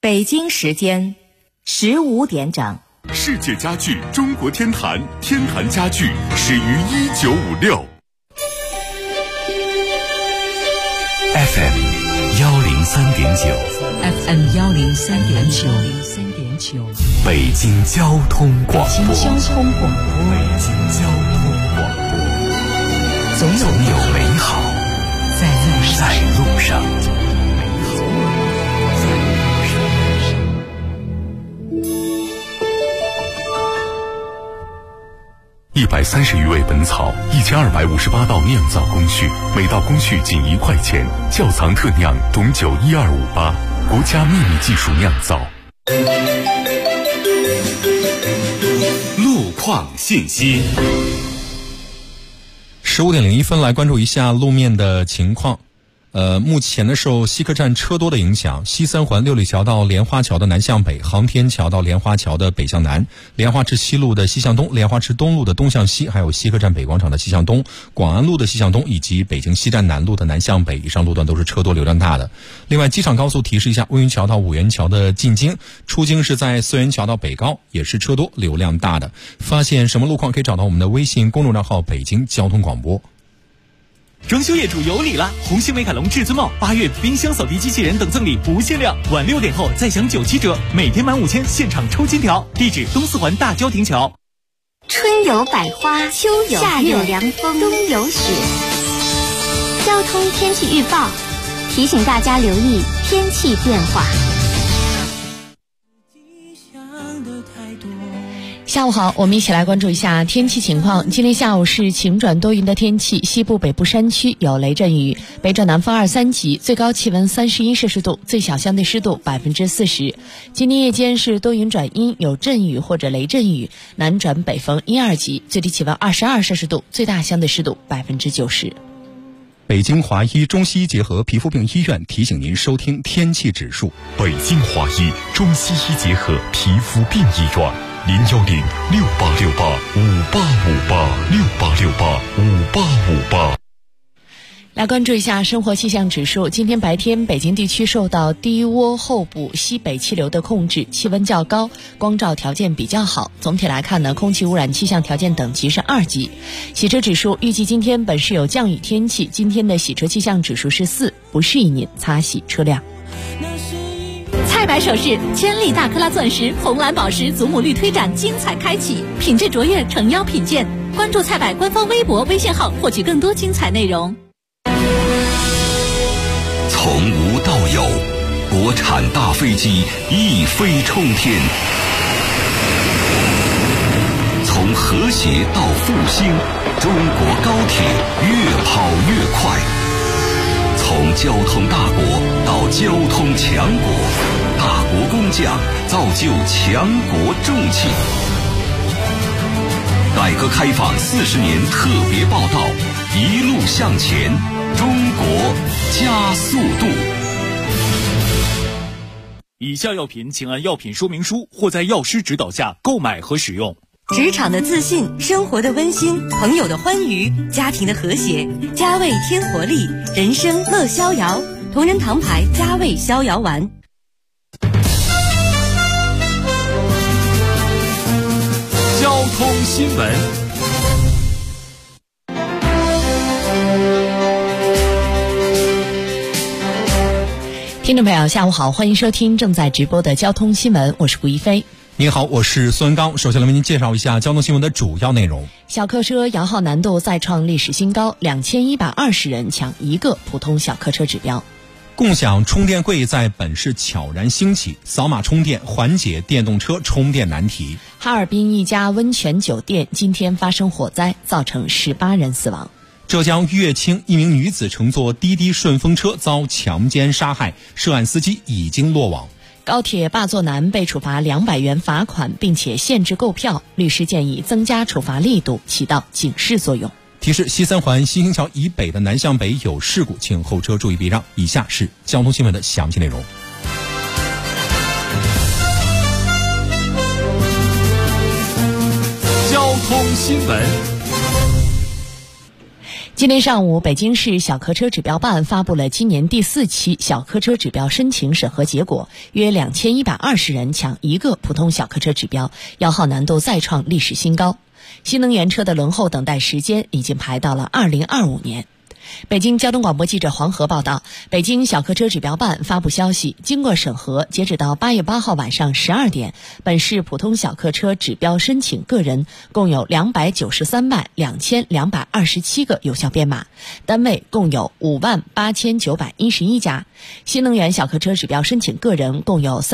北京时间15点整。 世界家具中国天坛，天坛家具始于1956。FM 103.9，FM 103.9， 北京交通广播， 北京交通广播，总有美好在路上。 130余味本草，1258道酿造工序，每道工序仅1块钱。窖藏特酿董酒12588，国家秘密技术酿造。路况信息。 15点01分，来关注一下路面的情况。目前呢，受西客站车多的影响，西三环六里桥到莲花桥的南向北，航天桥到莲花桥的北向南，莲花池西路的西向东，莲花池东路的东向西，还有西客站北广场的西向东，广安路的西向东，以及北京西站南路的南向北，以上路段都是车多流量大的。另外，机场高速提示一下，温榆桥到五元桥的进京，出京是在四元桥到北高，也是车多流量大的。发现什么路况可以找到我们的微信公众账号北京交通广播。 装修业主有礼了！红星美凯龙至尊帽8月冰箱扫地机器人等赠礼不限量，晚6点后再享97折，每天满5000现场抽金条。地址东四环大郊亭桥。 春有百花，秋有夏有凉风，冬有雪。交通天气预报提醒大家留意天气变化。 下午好，我们一起来关注一下天气情况。今天下午是晴转多云的天气，西部北部山区有雷阵雨，北转南风2、3级，最高气温31摄氏度，最小相对湿度40%。今天夜间是多云转阴，有阵雨或者雷阵雨，南转北风1、2级，最低气温22摄氏度，最大相对湿度90%。 北京华医中西医结合皮肤病医院提醒您收听天气指数。 北京华医中西医结合皮肤病医院。01068685868686858。 来关注一下生活气象指数。今天白天，北京地区受到低涡候补西北气流的控制，气温较高，光照条件比较好。总体来看呢，空气污染气象条件等级是2级。洗车指数预计今天本市有降雨天气，今天的洗车气象指数是4，不适宜您擦洗车辆。 菜百首饰千粒大克拉钻石、红蓝宝石祖母绿推展精彩开启，品质卓越，诚邀品鉴。关注菜百官方微博、微信号，获取更多精彩内容。 从无到有，国产大飞机一飞冲天；从和谐到复兴，中国高铁越跑越快；从交通大国到交通强国，大国工匠造就强国重器。改革开放40年特别报道，一路向前，中国加速度。 以下药品请按药品说明书或在药师指导下购买和使用。 职场的自信，生活的温馨，朋友的欢愉，家庭的和谐。佳味添活力，人生乐逍遥。同仁堂牌佳味逍遥丸。 交通新闻。 听众朋友下午好，欢迎收听正在直播的交通新闻，我是顾一飞。 您好，我是孙刚。首先来为您介绍一下交通新闻的主要内容。 小客车摇号难度再创历史新高，2120人抢1个普通小客车指标。 共享充电柜在本市悄然兴起，扫码充电缓解电动车充电难题。 哈尔滨一家温泉酒店今天发生火灾，造成18人死亡。 浙江乐清一名女子乘坐滴滴顺风车遭强奸杀害，涉案司机已经落网。 高铁霸座男被处罚200元罚款，并且限制购票。律师建议增加处罚力度，起到警示作用。 提示：西三环新兴桥以北的南向北有事故，请后车注意避让。以下是交通新闻的详细内容。 交通新闻。 今天上午，北京市小客车指标办发布了今年第4期小客车指标申请审核结果，约2120人抢1个普通小客车指标，摇号难度再创历史新高。新能源车的轮候等待时间已经排到了2025年。北京交通广播记者黄河报道，北京小客车指标办发布消息，经过审核，截止到8月8号晚上12点，本市普通小客车指标申请个人共有2932227个有效编码，单位共有58911家。新能源小客车指标申请个人共有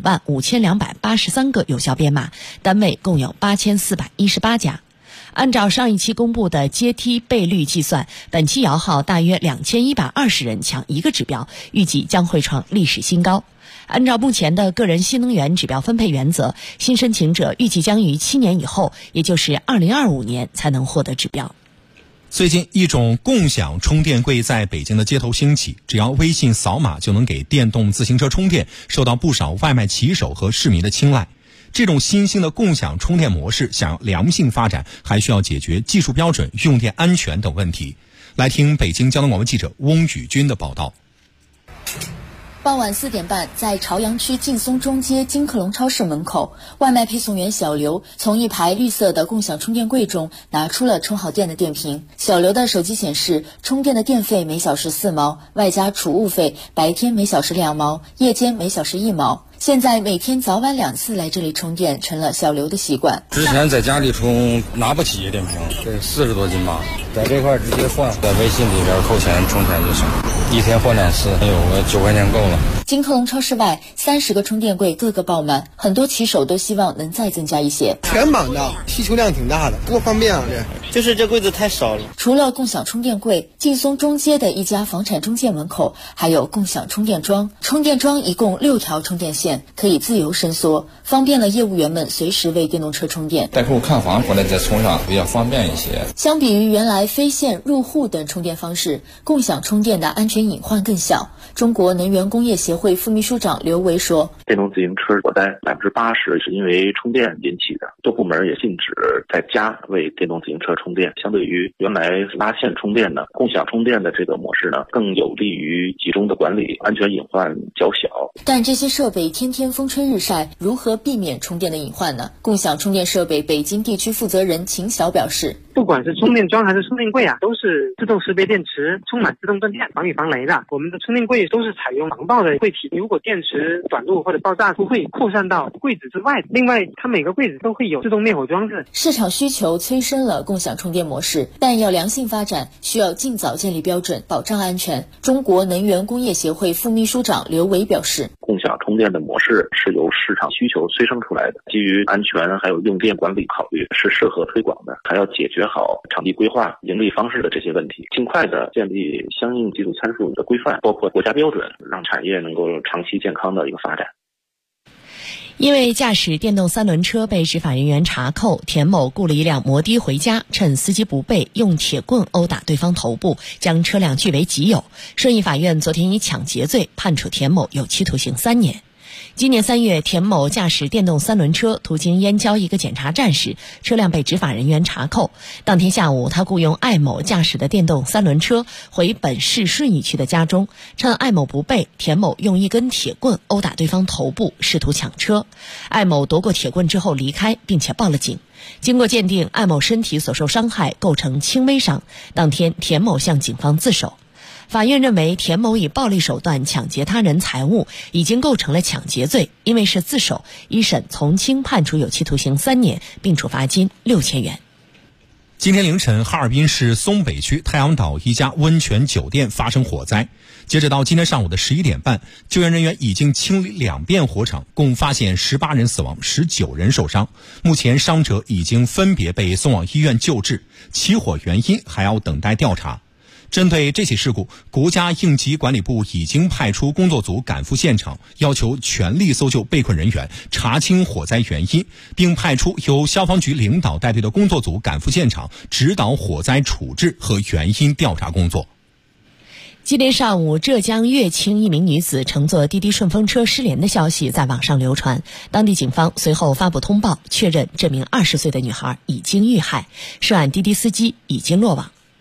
355283个有效编码，单位共有8418家。按照上一期公布的阶梯倍率计算，本期摇号大约2120人抢1个指标，预计将会创历史新高。按照目前的个人新能源指标分配原则，新申请者预计将于7年以后，也就是2025年才能获得指标。 最近一种共享充电柜在北京的街头兴起，只要微信扫码就能给电动自行车充电，受到不少外卖骑手和市民的青睐。这种新兴的共享充电模式想要良性发展，还需要解决技术标准、用电安全等问题。来听北京交通广播记者翁宇军的报道。 傍晚4点半，在朝阳区劲松中街金客隆超市门口，外卖配送员小刘从一排绿色的共享充电柜中拿出了充好电的电瓶。小刘的手机显示，充电的电费每小时4毛，外加储物费，白天每小时2毛，夜间每小时1毛。现在每天早晚2次来这里充电成了小刘的习惯。 之前在家里充拿不起电瓶，这40多斤吧，在这块直接换，在微信里边扣钱充钱就行，一天换2次，有个9块钱够了。 金客隆超市外30个充电柜个个爆满，很多骑手都希望能再增加一些。 全满的，需求量挺大的，多方便啊！就是这柜子太少了。 除了共享充电柜，劲松中街的一家房产中介门口还有共享充电桩，充电桩一共6条充电线，可以自由伸缩，方便了业务员们随时为电动车充电。 带客户看房回来再充上比较方便一些。 相比于原来非线、入户等充电方式，共享充电的安全隐患更小。中国能源工业协会副秘书长刘维说， 电动自行车火灾80%是因为充电引起的，多部门也禁止在家为电动自行车充电。相对于原来拉线充电呢，共享充电的这个模式呢，更有利于集中的管理，安全隐患较小。 但这些设备天天风吹日晒，如何避免充电的隐患呢？共享充电设备北京地区负责人秦晓表示， 不管是充电桩还是充电柜啊，都是自动识别电池，充满自动断电，防雨防雷的。我们的充电柜都是采用防爆的柜体，如果电池短路或者爆炸，不会扩散到柜子之外。另外，它每个柜子都会有自动灭火装置。 市场需求催生了共享充电模式，但要良性发展，需要尽早建立标准，保障安全。中国能源工业协会副秘书长刘维表示， 共享充电的模式是由市场需求催生出来的，基于安全还有用电管理考虑，是适合推广的，还要解决好场地规划、盈利方式的这些问题，尽快的建立相应技术参数的规范，包括国家标准，让产业能够长期健康的一个发展。 因为驾驶电动3轮车被执法人员查扣，田某雇了一辆摩的回家，趁司机不备，用铁棍殴打对方头部，将车辆据为己有。顺义法院昨天以抢劫罪判处田某有期徒刑3年。今年3月，田某驾驶电动3轮车途经燕郊一个检查站时，车辆被执法人员查扣。当天下午，他雇佣艾某驾驶的电动3轮车回本市顺义区的家中，趁艾某不备，田某用一根铁棍殴打对方头部，试图抢车。艾某夺过铁棍之后离开，并且报了警。经过鉴定，艾某身体所受伤害构成轻微伤。当天，田某向警方自首。法院认为田某以暴力手段抢劫他人财物，已经构成了抢劫罪，因为是自首，一审从轻判处有期徒刑3年，并处罚金6000元。 今天凌晨，哈尔滨市松北区太阳岛一家温泉酒店发生火灾。截止到今天上午的11点半，救援人员已经清理2遍火场，共发现18人死亡，19人受伤。目前伤者已经分别被送往医院救治，起火原因还要等待调查。针对这起事故，国家应急管理部已经派出工作组赶赴现场，要求全力搜救被困人员，查清火灾原因，并派出由消防局领导带队的工作组赶赴现场，指导火灾处置和原因调查工作。 今天上午，浙江乐清一名女子乘坐滴滴顺风车失联的消息在网上流传，当地警方随后发布通报，确认这名20岁的女孩已经遇害，涉案滴滴司机已经落网。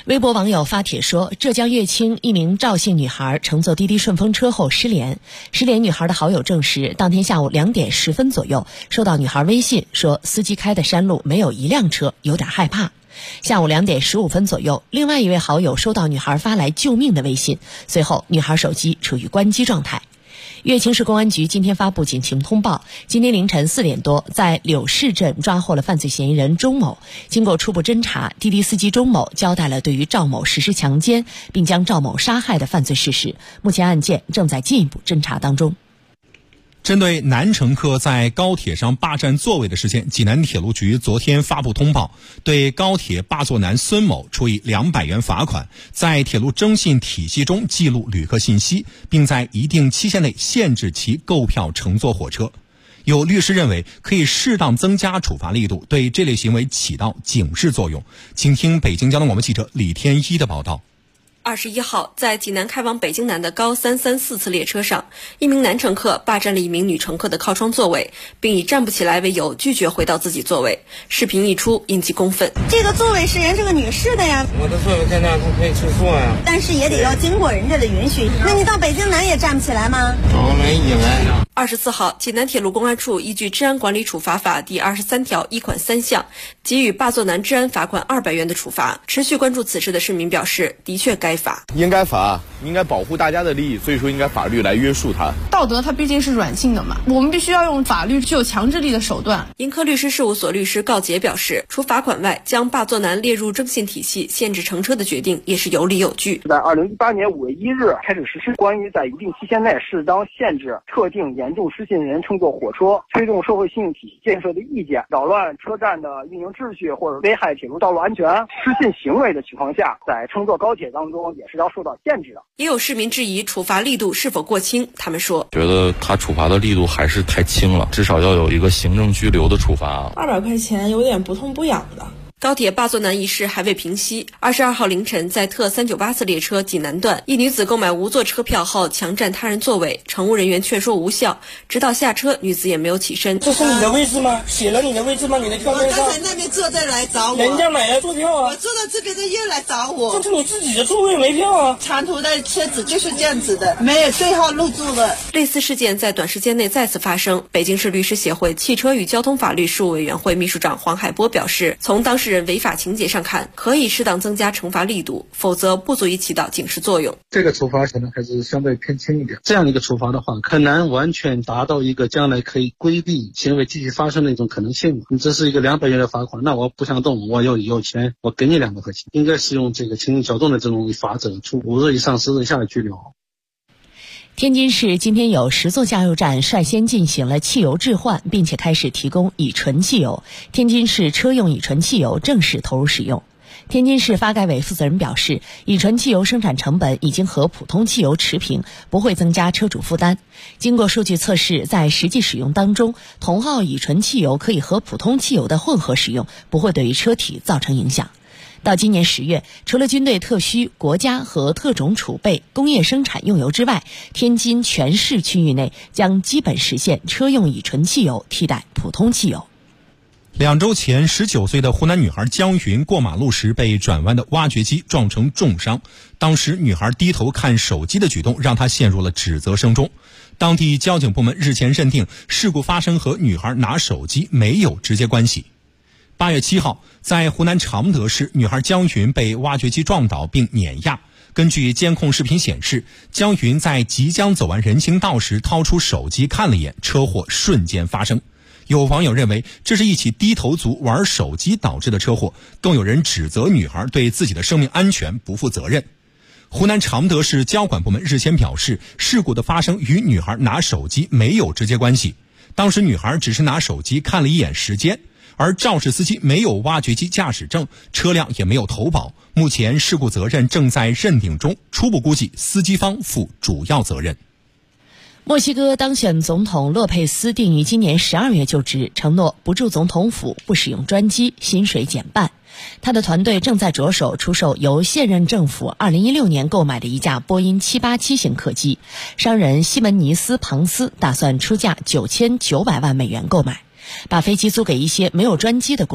微博网友发帖说，浙江乐清一名赵姓女孩乘坐滴滴顺风车后失联。失联女孩的好友证实，当天下午2点10分左右收到女孩微信，说司机开的山路没有一辆车，有点害怕。下午2点15分左右，另外一位好友收到女孩发来救命的微信，随后女孩手机处于关机状态。乐清市公安局今天发布警情通报，今天凌晨4点多，在柳市镇抓获了犯罪嫌疑人钟某。经过初步侦查，滴滴司机钟某交代了对于赵某实施强奸并将赵某杀害的犯罪事实。目前案件正在进一步侦查当中。 针对男乘客在高铁上霸占座位的事件，济南铁路局昨天发布通报，对高铁霸座男孙某处以200元罚款，在铁路征信体系中记录旅客信息，并在一定期限内限制其购票乘坐火车。有律师认为，可以适当增加处罚力度，对这类行为起到警示作用。请听北京交通广播记者李天一的报道。 21号，在济南开往北京南的高334次列车上，一名男乘客霸占了一名女乘客的靠窗座位，并以站不起来为由拒绝回到自己座位。视频一出，引起公愤。 这个座位是人是个女士的呀， 我的座位在那，他可以去坐呀， 但是也得要经过人家的允许。那你到北京南也站不起来吗？ 我没以为。 24号，济南铁路公安处依据《治安管理处罚法》第23条1款3项，给予霸座男治安罚款200元的处罚。持续关注此事的市民表示，的确该罚， 应该罚，应该保护大家的利益，所以说应该法律来约束他。 道德它毕竟是软性的嘛，我们必须要用法律具有强制力的手段。 盈科律师事务所律师告捷表示，除罚款外，将霸座男列入征信体系、限制乘车的决定也是有理有据。 在2018年5月1日开始实施关于在一定期限内适当限制特定严重失信人乘坐火车、推动社会信用体系建设的意见，扰乱车站的运营秩序或者危害铁路道路安全、失信行为的情况下，在乘坐高铁当中也是要受到限制的。 也有市民质疑处罚力度是否过轻，他们说， 觉得他处罚的力度还是太轻了，至少要有一个行政拘留的处罚。 200块钱有点不痛不痒的。 高铁霸座男一事还未平息。22号凌晨，在特398次列车济南段，一女子购买无座车票后强占他人座位，乘务人员劝说无效，直到下车，女子也没有起身。 这是你的位置吗？写了你的位置吗？你的票面上。 我刚才那边坐着来找我， 人家买了坐票啊。 我坐到这边的又来找我。 这是你自己的座位没票啊。 长途的车子就是这样子的，没有对号入座的。 类似事件在短时间内再次发生。北京市律师协会汽车与交通法律事务委员会秘书长黄海波表示，从当事人违法情节上看，可以适当增加惩罚力度，否则不足以起到警示作用。 这个处罚可能还是相对偏轻一点。这样的一个处罚的话，很难完全达到一个将来可以规避行为继续发生的一种可能性。你这是一个200元的罚款，那我不想动，我有钱，我给你200块钱，应该是用这个轻轻较重的这种法则，处5日以上10日以下的拘留。 天津市今天有10座加油站率先进行了汽油置换，并且开始提供乙醇汽油。天津市车用乙醇汽油正式投入使用。天津市发改委负责人表示，乙醇汽油生产成本已经和普通汽油持平，不会增加车主负担。经过数据测试，在实际使用当中，同号乙醇汽油可以和普通汽油的混合使用，不会对于车体造成影响。到今年10月，除了军队特需、国家和特种储备、工业生产用油之外，天津全市区域内将基本实现车用乙醇汽油替代普通汽油。 2周前，19岁的湖南女孩江云过马路时被转弯的挖掘机撞成重伤。当时女孩低头看手机的举动让她陷入了指责声中。当地交警部门日前认定事故发生和女孩拿手机没有直接关系。8月7号，在湖南常德市，女孩江云被挖掘机撞倒并碾压。根据监控视频显示，江云在即将走完人行道时掏出手机看了一眼，车祸瞬间发生。有网友认为这是一起低头族玩手机导致的车祸，更有人指责女孩对自己的生命安全不负责任。湖南常德市交管部门日前表示，事故的发生与女孩拿手机没有直接关系，当时女孩只是拿手机看了一眼时间，而肇事司机没有挖掘机驾驶证，车辆也没有投保。目前事故责任正在认定中，初步估计司机方负主要责任。 墨西哥当选总统洛佩斯定于今年12月就职，承诺不住总统府，不使用专机，薪水减半。他的团队正在着手出售由现任政府2016年购买的一架波音787型客机，商人西门尼斯·庞斯打算出价$9900万购买，把飞机租给一些没有专机的